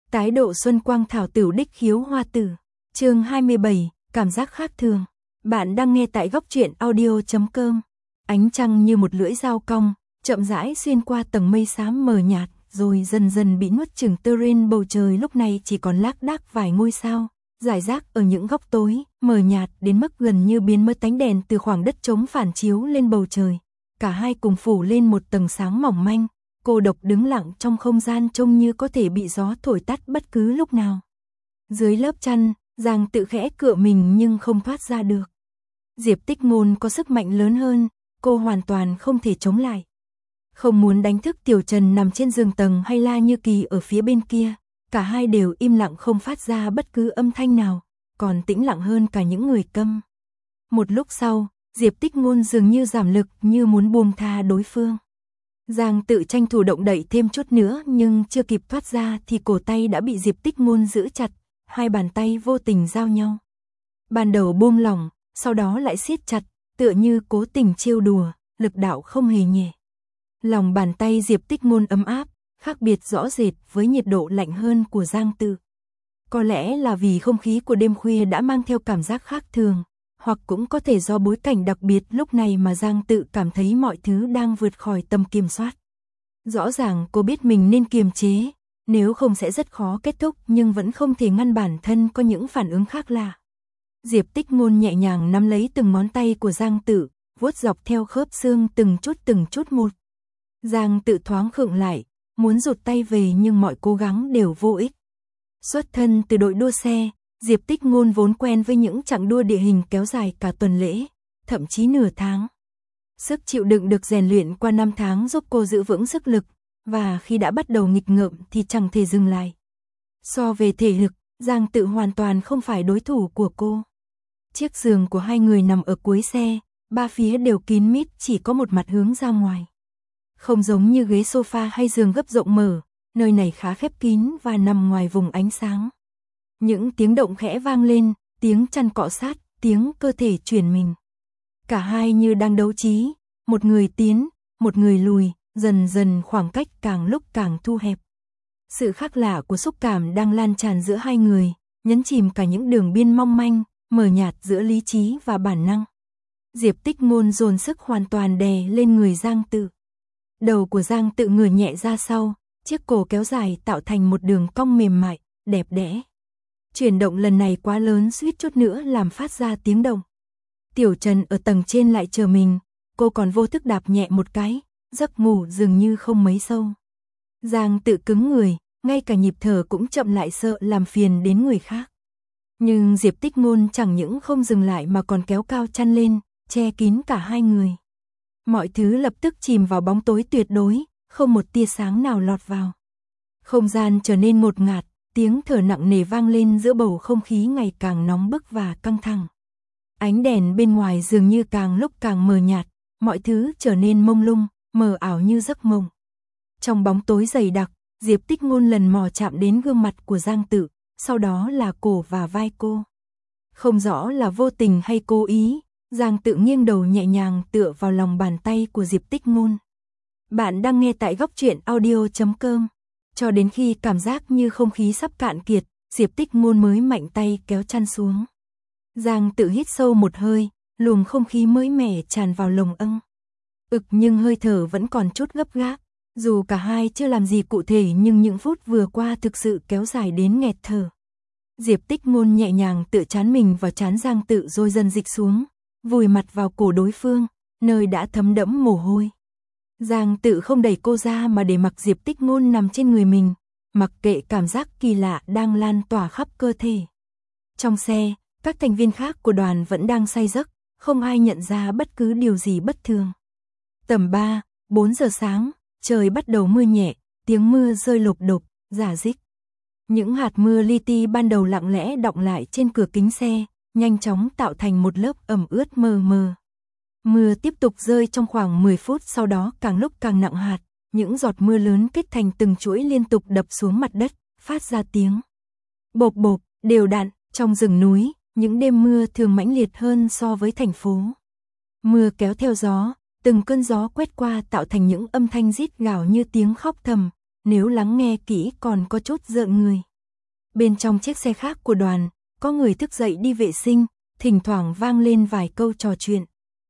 Tái độ xuân quang thảo tửu đích khiếu hoa tử. Chương 27, cảm giác khác thường. Bạn đang nghe tại góc truyện audio.com. Ánh trăng như một lưỡi dao cong, chậm rãi xuyên qua tầng mây xám mờ nhạt, rồi dần dần bị nuốt chửng trên bầu trời lúc này chỉ còn lác đác vài ngôi sao, rải rác ở những góc tối, mờ nhạt đến mức gần như biến mất ánh đèn từ khoảng đất trống phản chiếu lên bầu trời. Cả hai cùng phủ lên một tầng sáng mỏng manh, cô độc đứng lặng trong không gian trông như có thể bị gió thổi tắt bất cứ lúc nào. Dưới lớp chăn, Giang tự khẽ cựa mình nhưng không thoát ra được. Diệp Tích Ngôn có sức mạnh lớn hơn, cô hoàn toàn không thể chống lại. Không muốn đánh thức Tiểu Trần nằm trên giường tầng hay La Như Kỳ ở phía bên kia, cả hai đều im lặng không phát ra bất cứ âm thanh nào, còn tĩnh lặng hơn cả những người câm. Một lúc sau, Diệp Tích Ngôn dường như giảm lực như muốn buông tha đối phương. Giang tự tranh thủ động đậy thêm chút nữa nhưng chưa kịp thoát ra thì cổ tay đã bị Diệp Tích Ngôn giữ chặt, hai bàn tay vô tình giao nhau. Ban đầu buông lỏng, sau đó lại siết chặt, tựa như cố tình trêu đùa, lực đạo không hề nhẹ. Lòng bàn tay Diệp Tích Ngôn ấm áp, khác biệt rõ rệt với nhiệt độ lạnh hơn của Giang tự. Có lẽ là vì không khí của đêm khuya đã mang theo cảm giác khác thường, hoặc cũng có thể do bối cảnh đặc biệt lúc này mà Giang tự cảm thấy mọi thứ đang vượt khỏi tầm kiểm soát. Rõ ràng cô biết mình nên kiềm chế, nếu không sẽ rất khó kết thúc nhưng vẫn không thể ngăn bản thân có những phản ứng khác lạ. Diệp Tích Ngôn nhẹ nhàng nắm lấy từng ngón tay của Giang tự, vuốt dọc theo khớp xương từng chút một. Giang tự thoáng khựng lại, muốn rụt tay về nhưng mọi cố gắng đều vô ích. Xuất thân từ đội đua xe, Diệp Tích Ngôn vốn quen với những chặng đua địa hình kéo dài cả tuần lễ, thậm chí nửa tháng. Sức chịu đựng được rèn luyện qua 5 tháng giúp cô giữ vững sức lực, và khi đã bắt đầu nghịch ngợm thì chẳng thể dừng lại. So về thể lực, Giang tự hoàn toàn không phải đối thủ của cô. Chiếc giường của hai người nằm ở cuối xe, ba phía đều kín mít, chỉ có một mặt hướng ra ngoài. Không giống như ghế sofa hay giường gấp rộng mở, nơi này khá khép kín và nằm ngoài vùng ánh sáng. Những tiếng động khẽ vang lên, tiếng chăn cọ sát, tiếng cơ thể chuyển mình. Cả hai như đang đấu trí, một người tiến, một người lùi, dần dần khoảng cách càng lúc càng thu hẹp. Sự khác lạ của xúc cảm đang lan tràn giữa hai người, nhấn chìm cả những đường biên mong manh, mờ nhạt giữa lý trí và bản năng. Diệp Tích Ngôn dồn sức hoàn toàn đè lên người Giang tự. Đầu của Giang tự ngửa nhẹ ra sau, chiếc cổ kéo dài tạo thành một đường cong mềm mại, đẹp đẽ. Chuyển động lần này quá lớn suýt chút nữa làm phát ra tiếng động. Tiểu Trần ở tầng trên lại chờ mình, cô còn vô thức đạp nhẹ một cái, giấc ngủ dường như không mấy sâu. Giang tự cứng người, ngay cả nhịp thở cũng chậm lại sợ làm phiền đến người khác. Nhưng Diệp Tích Ngôn chẳng những không dừng lại mà còn kéo cao chăn lên, che kín cả hai người. Mọi thứ lập tức chìm vào bóng tối tuyệt đối, không một tia sáng nào lọt vào. Không gian trở nên ngột ngạt, tiếng thở nặng nề vang lên giữa bầu không khí ngày càng nóng bức và căng thẳng. Ánh đèn bên ngoài dường như càng lúc càng mờ nhạt, mọi thứ trở nên mông lung, mờ ảo như giấc mộng. Trong bóng tối dày đặc, Diệp Tích Ngôn lần mò chạm đến gương mặt của Giang tự, sau đó là cổ và vai cô. Không rõ là vô tình hay cố ý, Giang tự nghiêng đầu nhẹ nhàng tựa vào lòng bàn tay của Diệp Tích Ngôn. Bạn đang nghe tại góc truyện audio.com. Cho đến khi cảm giác như không khí sắp cạn kiệt, Diệp Tích Ngôn mới mạnh tay kéo chăn xuống. Giang tự hít sâu một hơi, luồng không khí mới mẻ tràn vào lồng âng. Nhưng hơi thở vẫn còn chút gấp gáp. Dù cả hai chưa làm gì cụ thể nhưng những phút vừa qua thực sự kéo dài đến nghẹt thở. Diệp Tích Ngôn nhẹ nhàng tựa trán mình vào trán Giang tự rồi dần dịch xuống, vùi mặt vào cổ đối phương, nơi đã thấm đẫm mồ hôi. Giang tự không đẩy cô ra mà để mặc Diệp Tích Ngôn nằm trên người mình, mặc kệ cảm giác kỳ lạ đang lan tỏa khắp cơ thể. Trong xe, các thành viên khác của đoàn vẫn đang say giấc, không ai nhận ra bất cứ điều gì bất thường. Tầm 3, 4 giờ sáng, trời bắt đầu mưa nhẹ, tiếng mưa rơi lộp độp, rả rích. Những hạt mưa li ti ban đầu lặng lẽ đọng lại trên cửa kính xe, nhanh chóng tạo thành một lớp ẩm ướt mờ mờ. Mưa tiếp tục rơi trong khoảng 10 phút, sau đó càng lúc càng nặng hạt, những giọt mưa lớn kết thành từng chuỗi liên tục đập xuống mặt đất, phát ra tiếng bộp bộp, đều đặn. Trong rừng núi, những đêm mưa thường mãnh liệt hơn so với thành phố. Mưa kéo theo gió, từng cơn gió quét qua tạo thành những âm thanh rít gào như tiếng khóc thầm, nếu lắng nghe kỹ còn có chút rợn người. Bên trong chiếc xe khác của đoàn, có người thức dậy đi vệ sinh, thỉnh thoảng vang lên vài câu trò chuyện.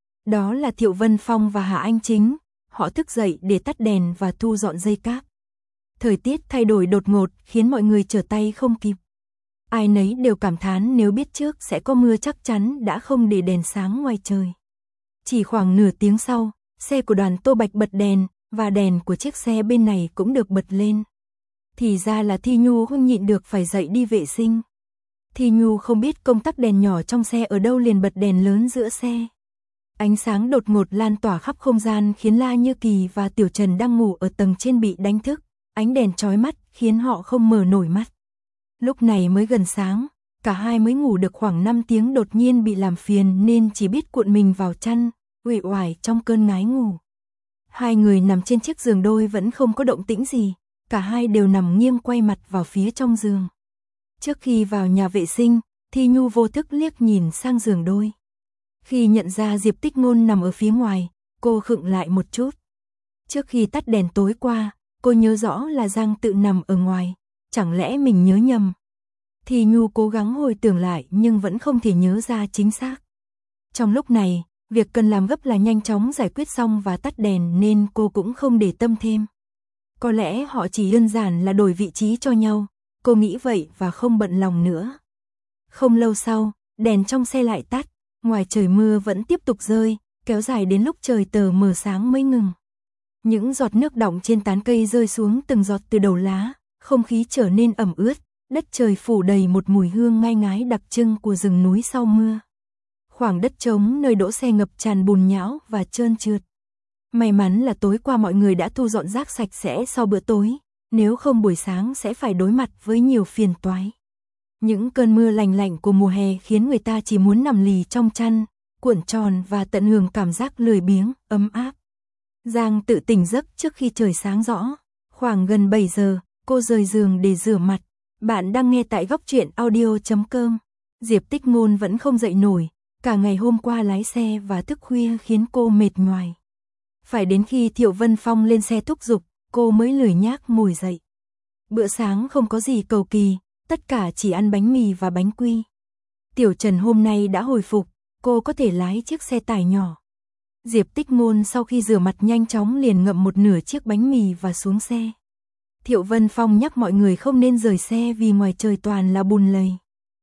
Đó là Thiệu Vân Phong và Hạ Anh Chính, họ thức dậy để tắt đèn và thu dọn dây cáp. Thời tiết thay đổi đột ngột khiến mọi người trở tay không kịp. Ai nấy đều cảm thán nếu biết trước sẽ có mưa chắc chắn đã không để đèn sáng ngoài trời. Chỉ khoảng nửa tiếng sau, xe của đoàn Tô Bạch bật đèn, và đèn của chiếc xe bên này cũng được bật lên. Thì ra là Thi Nhu không nhịn được phải dậy đi vệ sinh. Thi Nhu không biết công tắc đèn nhỏ trong xe ở đâu liền bật đèn lớn giữa xe. Ánh sáng đột ngột lan tỏa khắp không gian khiến La Như Kỳ và Tiểu Trần đang ngủ ở tầng trên bị đánh thức. Ánh đèn chói mắt khiến họ không mở nổi mắt. Lúc này mới gần sáng, cả hai mới ngủ được khoảng 5 tiếng đột nhiên bị làm phiền nên chỉ biết cuộn mình vào chăn, uể oải trong cơn ngái ngủ. Hai người nằm trên chiếc giường đôi vẫn không có động tĩnh gì, cả hai đều nằm nghiêng quay mặt vào phía trong giường. Trước khi vào nhà vệ sinh, Thi Nhu vô thức liếc nhìn sang giường đôi. Khi nhận ra Diệp Tích Ngôn nằm ở phía ngoài, cô khựng lại một chút. Trước khi tắt đèn tối qua, cô nhớ rõ là Giang Tự nằm ở ngoài, chẳng lẽ mình nhớ nhầm. Thi Nhu cố gắng hồi tưởng lại nhưng vẫn không thể nhớ ra chính xác. Trong lúc này, việc cần làm gấp là nhanh chóng giải quyết xong và tắt đèn nên cô cũng không để tâm thêm. Có lẽ họ chỉ đơn giản là đổi vị trí cho nhau, cô nghĩ vậy và không bận lòng nữa. Không lâu sau, đèn trong xe lại tắt, ngoài trời mưa vẫn tiếp tục rơi, kéo dài đến lúc trời tờ mờ sáng mới ngừng. Những giọt nước đọng trên tán cây rơi xuống từng giọt từ đầu lá, không khí trở nên ẩm ướt, đất trời phủ đầy một mùi hương ngai ngái đặc trưng của rừng núi sau mưa. Khoảng đất trống nơi đỗ xe ngập tràn bùn nhão và trơn trượt. May mắn là tối qua mọi người đã thu dọn rác sạch sẽ sau bữa tối, nếu không buổi sáng sẽ phải đối mặt với nhiều phiền toái. Những cơn mưa lành lạnh của mùa hè khiến người ta chỉ muốn nằm lì trong chăn, cuộn tròn và tận hưởng cảm giác lười biếng, ấm áp. Giang Tự tỉnh giấc trước khi trời sáng rõ. Khoảng gần 7 giờ, cô rời giường để rửa mặt. Bạn đang nghe tại Góc Truyện Audio.com. Diệp Tích Ngôn vẫn không dậy nổi. Cả ngày hôm qua lái xe và thức khuya khiến cô mệt nhoài. Phải đến khi Thiệu Vân Phong lên xe thúc giục, cô mới lười nhác ngồi dậy. Bữa sáng không có gì cầu kỳ, tất cả chỉ ăn bánh mì và bánh quy. Tiểu Trần hôm nay đã hồi phục, cô có thể lái chiếc xe tải nhỏ. Diệp Tích Ngôn sau khi rửa mặt nhanh chóng liền ngậm một nửa chiếc bánh mì và xuống xe. Thiệu Vân Phong nhắc mọi người không nên rời xe vì ngoài trời toàn là bùn lầy.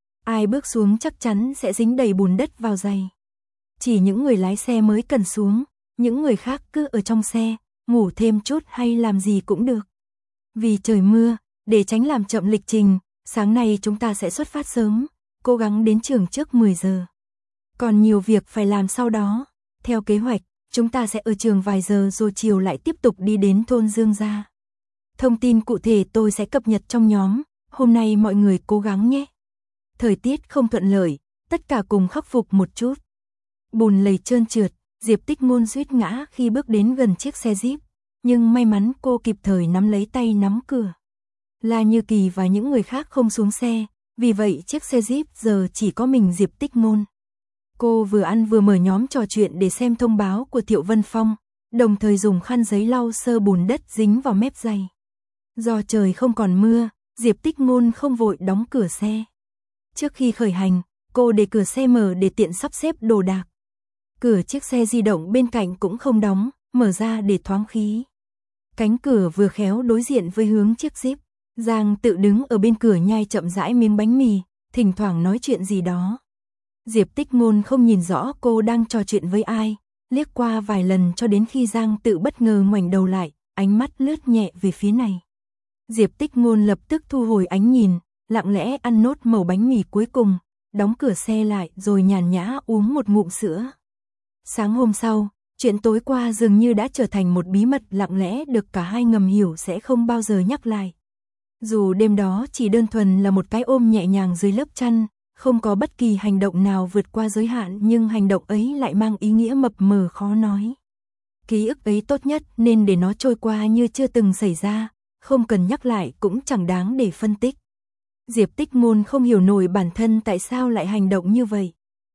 Ai bước xuống chắc chắn sẽ dính đầy bùn đất vào giày. Chỉ những người lái xe mới cần xuống, những người khác cứ ở trong xe, ngủ thêm chút hay làm gì cũng được. Vì trời mưa, để tránh làm chậm lịch trình, sáng nay chúng ta sẽ xuất phát sớm, cố gắng đến trường trước 10 giờ. Còn nhiều việc phải làm sau đó. Theo kế hoạch, chúng ta sẽ ở trường vài giờ rồi chiều lại tiếp tục đi đến thôn Dương Gia. Thông tin cụ thể tôi sẽ cập nhật trong nhóm, hôm nay mọi người cố gắng nhé. Thời tiết không thuận lợi, tất cả cùng khắc phục một chút. Bùn lầy trơn trượt, Diệp Tích Ngôn suýt ngã khi bước đến gần chiếc xe Jeep, nhưng may mắn cô kịp thời nắm lấy tay nắm cửa. La Như Kỳ và những người khác không xuống xe, vì vậy chiếc xe Jeep giờ chỉ có mình Diệp Tích Ngôn. Cô vừa ăn vừa mở nhóm trò chuyện để xem thông báo của Thiệu Vân Phong, đồng thời dùng khăn giấy lau sơ bùn đất dính vào mép giày. Do trời không còn mưa, Diệp Tích Ngôn không vội đóng cửa xe. Trước khi khởi hành, cô để cửa xe mở để tiện sắp xếp đồ đạc. Cửa chiếc xe di động bên cạnh cũng không đóng, mở ra để thoáng khí. Cánh cửa vừa khéo đối diện với hướng chiếc Jeep. Giang Tự đứng ở bên cửa nhai chậm rãi miếng bánh mì, thỉnh thoảng nói chuyện gì đó. Diệp Tích Ngôn không nhìn rõ cô đang trò chuyện với ai, liếc qua vài lần cho đến khi Giang Tự bất ngờ ngoảnh đầu lại, ánh mắt lướt nhẹ về phía này. Diệp Tích Ngôn lập tức thu hồi ánh nhìn, lặng lẽ ăn nốt mẩu bánh mì cuối cùng, đóng cửa xe lại rồi nhàn nhã uống một ngụm sữa. Sáng hôm sau, chuyện tối qua dường như đã trở thành một bí mật lặng lẽ được cả hai ngầm hiểu sẽ không bao giờ nhắc lại. Dù đêm đó chỉ đơn thuần là một cái ôm nhẹ nhàng dưới lớp chăn, không có bất kỳ hành động nào vượt qua giới hạn nhưng hành động ấy lại mang ý nghĩa mập mờ khó nói. Ký ức ấy tốt nhất nên để nó trôi qua như chưa từng xảy ra, không cần nhắc lại cũng chẳng đáng để phân tích. Diệp Tích Ngôn không hiểu nổi bản thân tại sao lại hành động như vậy.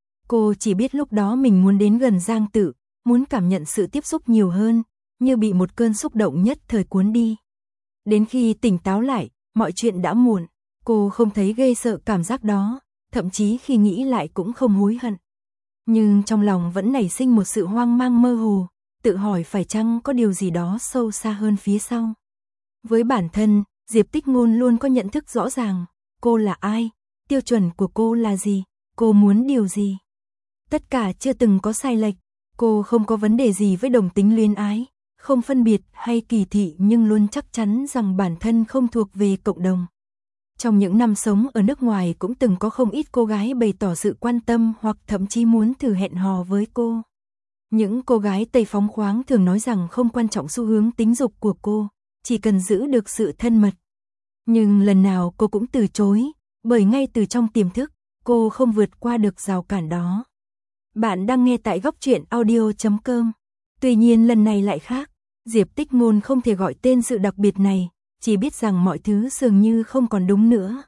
Cô chỉ biết lúc đó mình muốn đến gần Giang Tự, muốn cảm nhận sự tiếp xúc nhiều hơn, như bị một cơn xúc động nhất thời cuốn đi. Đến khi tỉnh táo lại, mọi chuyện đã muộn. Cô không thấy ghê sợ cảm giác đó, thậm chí khi nghĩ lại cũng không hối hận. Nhưng trong lòng vẫn nảy sinh một sự hoang mang mơ hồ, tự hỏi phải chăng có điều gì đó sâu xa hơn phía sau. Với bản thân, Diệp Tích Ngôn luôn có nhận thức rõ ràng, cô là ai, tiêu chuẩn của cô là gì, cô muốn điều gì. Tất cả chưa từng có sai lệch, cô không có vấn đề gì với đồng tính luyến ái, không phân biệt hay kỳ thị nhưng luôn chắc chắn rằng bản thân không thuộc về cộng đồng. Trong những năm sống ở nước ngoài cũng từng có không ít cô gái bày tỏ sự quan tâm hoặc thậm chí muốn thử hẹn hò với cô. Những cô gái Tây phóng khoáng thường nói rằng không quan trọng xu hướng tính dục của cô, chỉ cần giữ được sự thân mật. Nhưng lần nào cô cũng từ chối, bởi ngay từ trong tiềm thức, cô không vượt qua được rào cản đó. Bạn đang nghe tại góc truyện audio.com. Tuy nhiên lần này lại khác, Diệp Tích Ngôn không thể gọi tên sự đặc biệt này, chỉ biết rằng mọi thứ dường như không còn đúng nữa.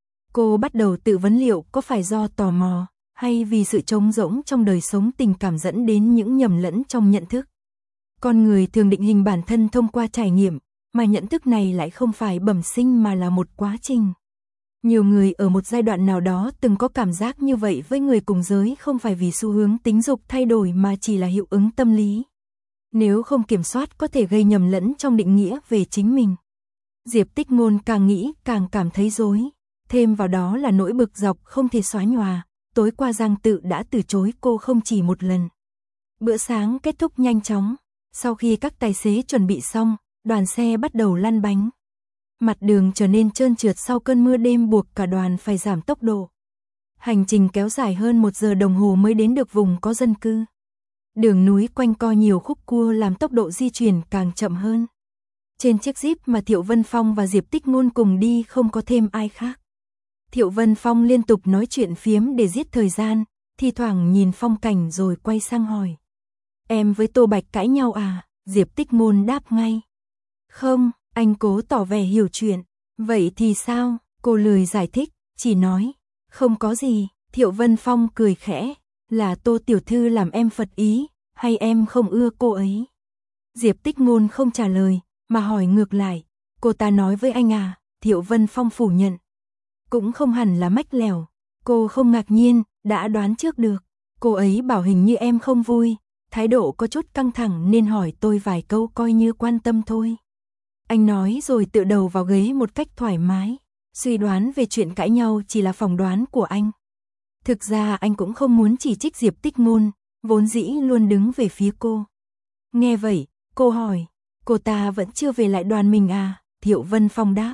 Cô bắt đầu tự vấn liệu có phải do tò mò, hay vì sự trống rỗng trong đời sống tình cảm dẫn đến những nhầm lẫn trong nhận thức. Con người thường định hình bản thân thông qua trải nghiệm, mà nhận thức này lại không phải bẩm sinh mà là một quá trình. Nhiều người ở một giai đoạn nào đó từng có cảm giác như vậy với người cùng giới không phải vì xu hướng tính dục thay đổi mà chỉ là hiệu ứng tâm lý. Nếu không kiểm soát có thể gây nhầm lẫn trong định nghĩa về chính mình. Diệp Tích Ngôn càng nghĩ càng cảm thấy rối, thêm vào đó là nỗi bực dọc không thể xóa nhòa, tối qua Giang Tự đã từ chối cô không chỉ một lần. Bữa sáng kết thúc nhanh chóng, sau khi các tài xế chuẩn bị xong, đoàn xe bắt đầu lăn bánh. Mặt đường trở nên trơn trượt sau cơn mưa đêm buộc cả đoàn phải giảm tốc độ. Hành trình kéo dài hơn 1 giờ đồng hồ mới đến được vùng có dân cư. Đường núi quanh co nhiều khúc cua làm tốc độ di chuyển càng chậm hơn. Trên chiếc Jeep mà Thiệu Vân Phong và Diệp Tích Ngôn cùng đi không có thêm ai khác. Thiệu Vân Phong liên tục nói chuyện phiếm để giết thời gian, thi thoảng nhìn phong cảnh rồi quay sang hỏi. Em với Tô Bạch cãi nhau à? Diệp Tích Ngôn đáp ngay. Không, anh cố tỏ vẻ hiểu chuyện. Vậy thì sao? Cô lười giải thích, chỉ nói. Không có gì, Thiệu Vân Phong cười khẽ. Là Tô tiểu thư làm em phật ý, hay em không ưa cô ấy? Diệp Tích Ngôn không trả lời, mà hỏi ngược lại. Cô ta nói với anh à? Thiệu Vân Phong phủ nhận. Cũng không hẳn là mách lèo. Cô không ngạc nhiên, đã đoán trước được. Cô ấy bảo hình như em không vui, thái độ có chút căng thẳng nên hỏi tôi vài câu coi như quan tâm thôi. Anh nói rồi tựa đầu vào ghế một cách thoải mái. Suy đoán về chuyện cãi nhau chỉ là phỏng đoán của anh. Thực ra anh cũng không muốn chỉ trích Diệp Tích Ngôn, vốn dĩ luôn đứng về phía cô. Nghe vậy, cô hỏi, cô ta vẫn chưa về lại đoàn mình à? Thiệu Vân Phong đáp.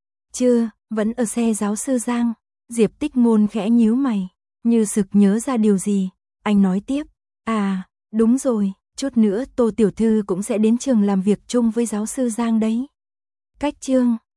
Chưa, vẫn ở xe giáo sư Giang. Diệp Tích Ngôn khẽ nhíu mày, như sực nhớ ra điều gì. Anh nói tiếp, à, đúng rồi, chút nữa Tô tiểu thư cũng sẽ đến trường làm việc chung với giáo sư Giang đấy. Cách chương